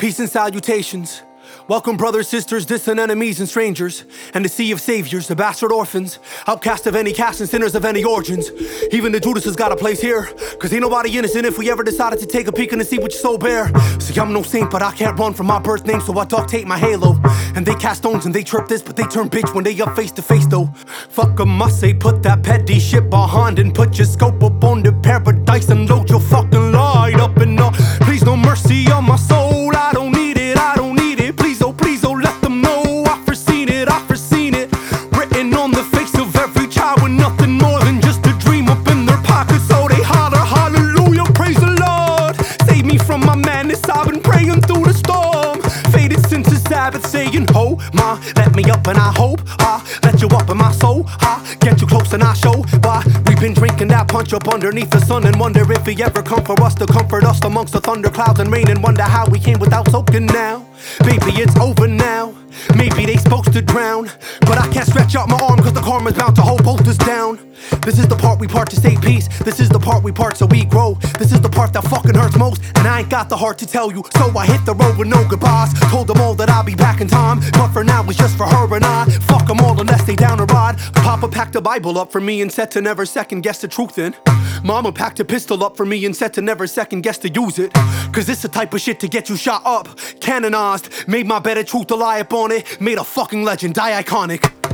Peace and salutations. Welcome brothers, sisters, distant enemies and strangers, and the sea of saviors, the bastard orphans, outcast of any caste and sinners of any origins. Even the Judas has got a place here, cause ain't nobody innocent if we ever decided to take a peek and to see what your soul bear. See, I'm no saint, but I can't run from my birth name, so I duct tape my halo. And they cast stones and they trip this, but they turn bitch when they up face to face though. Fuck 'em, I say put that petty shit behind and put your scope up on the paradise and load your fucking light up and all. Please no mercy on my soul, I don't need it, I don't need it. Please oh let them know I've foreseen it. Written on the face of every child with nothing more than just a dream up in their pockets. So they holler hallelujah, praise the Lord. Save me from my madness, I've been praying through the storm. Faded since the Sabbath, saying oh ma, let me up and I hope I let you up in my soul. I get you close and I show why. We've been drinking that punch up underneath the sun and wonder if he ever come for us to comfort us amongst the thunder clouds and rain, and wonder how we came without soaking now. Baby, it's over now. Maybe they supposed to drown, but I can't stretch out my arm cause the karma's bound to hold both us down. This is the part we part to stay peace. This is the part we part so we grow. This is the part that fucking hurts most, and I ain't got the heart to tell you, so I hit the road with no goodbyes. Told them all that I'll be back in time, but for now it's just for her and I. Fuck them all unless they down to ride. Papa packed a Bible up for me and said to never second guess the truth in. Mama packed a pistol up for me and said to never second guess to use it, cause it's the type of shit to get you shot up, canonized. Made my bed of truth to lie upon it, made a fucking legend die iconic.